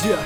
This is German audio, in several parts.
Yeah.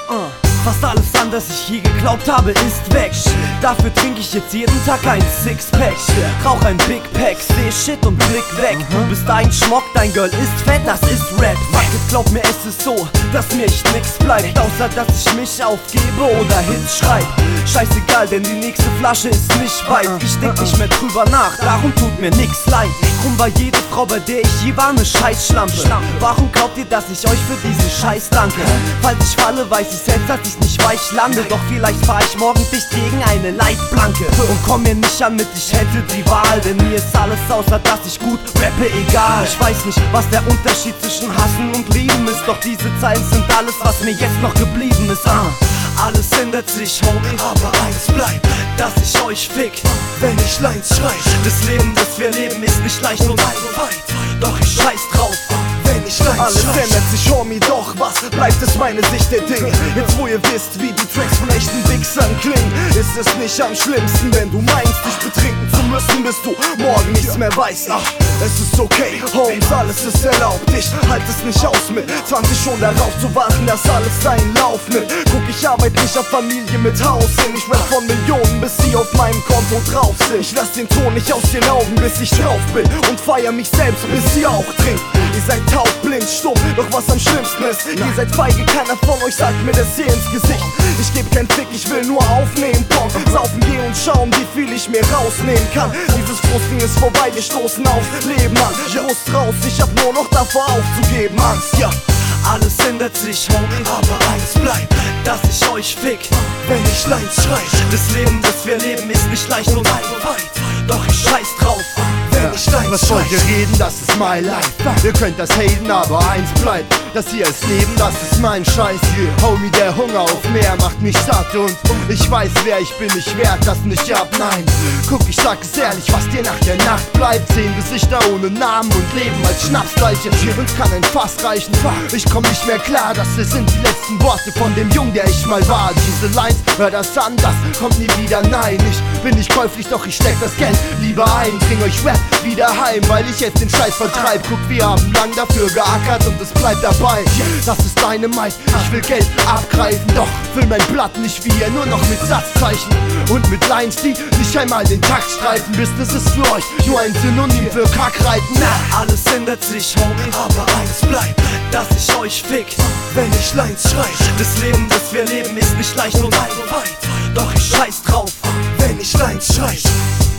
Fast alles an, das ich je geglaubt habe, ist weg. Dafür trinke ich jetzt jeden Tag ein Sixpack. Rauch ein Big Pack, seh Shit und blick weg. Du bist ein Schmock, dein Girl ist fett, das ist Rap. Jetzt glaub mir, es ist so, dass mir echt nix bleibt, außer dass ich mich aufgebe oder Hits schreib. Scheißegal, denn die nächste Flasche ist nicht weit. Ich denk nicht mehr drüber nach, darum tut mir nix leid. Drum war jede Frau, bei der ich je war, ne Scheißschlampe. Warum glaubt ihr, dass ich euch für diesen Scheiß danke? Falls ich falle, weiß ich selbst, dass ich nicht weich lande. Doch vielleicht fahr ich morgen dicht gegen eine Leitplanke. Und komm mir nicht an mit, ich hätte die Wahl, denn mir ist alles außer, dass ich gut rappe, egal. Ich weiß nicht, was der Unterschied zwischen Hassen und Lieben ist, doch diese Zeilen sind alles, was mir jetzt noch geblieben ist. Alles ändert sich, Homie, aber eins bleibt, dass ich euch fick, wenn ich Lines schrei. Das Leben, das wir leben, ist nicht leicht und weit, doch ich scheiß drauf, wenn ich Lines alles schrei. ändert sich, Homie, doch was bleibt, ist meine Sicht der Dinge. Jetzt wo ihr wisst, wie die Tracks von echten Wichsern klingen, ist es nicht am schlimmsten, wenn du meinst, dich betrinken zu müssen, bis du morgen nichts mehr weißt. Ach, es ist okay, Holmes, alles ist erlaubt. Ich halt es nicht aus mit 20 schon darauf zu warten, dass alles seinen Lauf nimmt. Guck, ich arbeite nicht auf Familie mit Haus hin. Ich rap von Millionen, bis sie auf meinem Konto drauf sind. Ich lass den Ton nicht aus den Augen, bis ich drauf bin, und feier mich selbst, bis sie auch trinkt. Ihr seid taub, blind, stumm, doch was am schlimmsten ist, ihr seid feige, keiner von euch sagt mir das hier ins Gesicht. Ich geb kein Fick, ich will nur aufnehmen, Pong, saufen gehen und schauen, wie viel ich mir rausnehmen kann. Dieses Frustding ist vorbei, wir stoßen aufs Leben an. Brust raus, ich hab nur noch davor aufzugeben, Angst, ja. Alles ändert sich, Homie, aber eins bleibt, dass ich euch fick, wenn ich Lines schrei. Das Leben, das wir leben, ist nicht leicht und weit, doch ich scheiß drauf, wenn ich Lines Was wollt ihr reden, das ist my life. Ihr könnt das haten, aber eins bleibt, das hier ist Leben, das ist mein Scheiß hier. Homie, der Hunger auf mehr macht mich satt und ich weiß, wer ich bin, ich werd das nicht ab, nein. Guck, ich sag es ehrlich, was dir nach der Nacht bleibt. 10 Gesichter ohne Namen und Leben als Schnapsleiche. Uns kann ein Fass reichen, ich komm nicht mehr klar, das hier sind die letzten Worte von dem Jungen, der ich mal war. Diese Lines, hör das an, das kommt nie wieder, nein. Ich bin nicht käuflich, doch ich steck das Geld lieber ein. Bring euch Rap wieder heim, weil ich jetzt den Scheiß vertreib. Guck, wir haben lang dafür geackert und es bleibt dabei. Das ist Dynamite, ich will Geld abgreifen, doch füll mein Blatt nicht wie ihr, nur noch mit Satzzeichen und mit Lines, die nicht einmal den Takt streifen. Business ist für euch nur ein Synonym für Kackreiten. Alles ändert sich, Homie, aber eins bleibt, dass ich euch fick, wenn ich Lines schrei. Das Leben, das wir leben, ist nicht leicht und weit, doch ich scheiß drauf, wenn ich Lines schrei.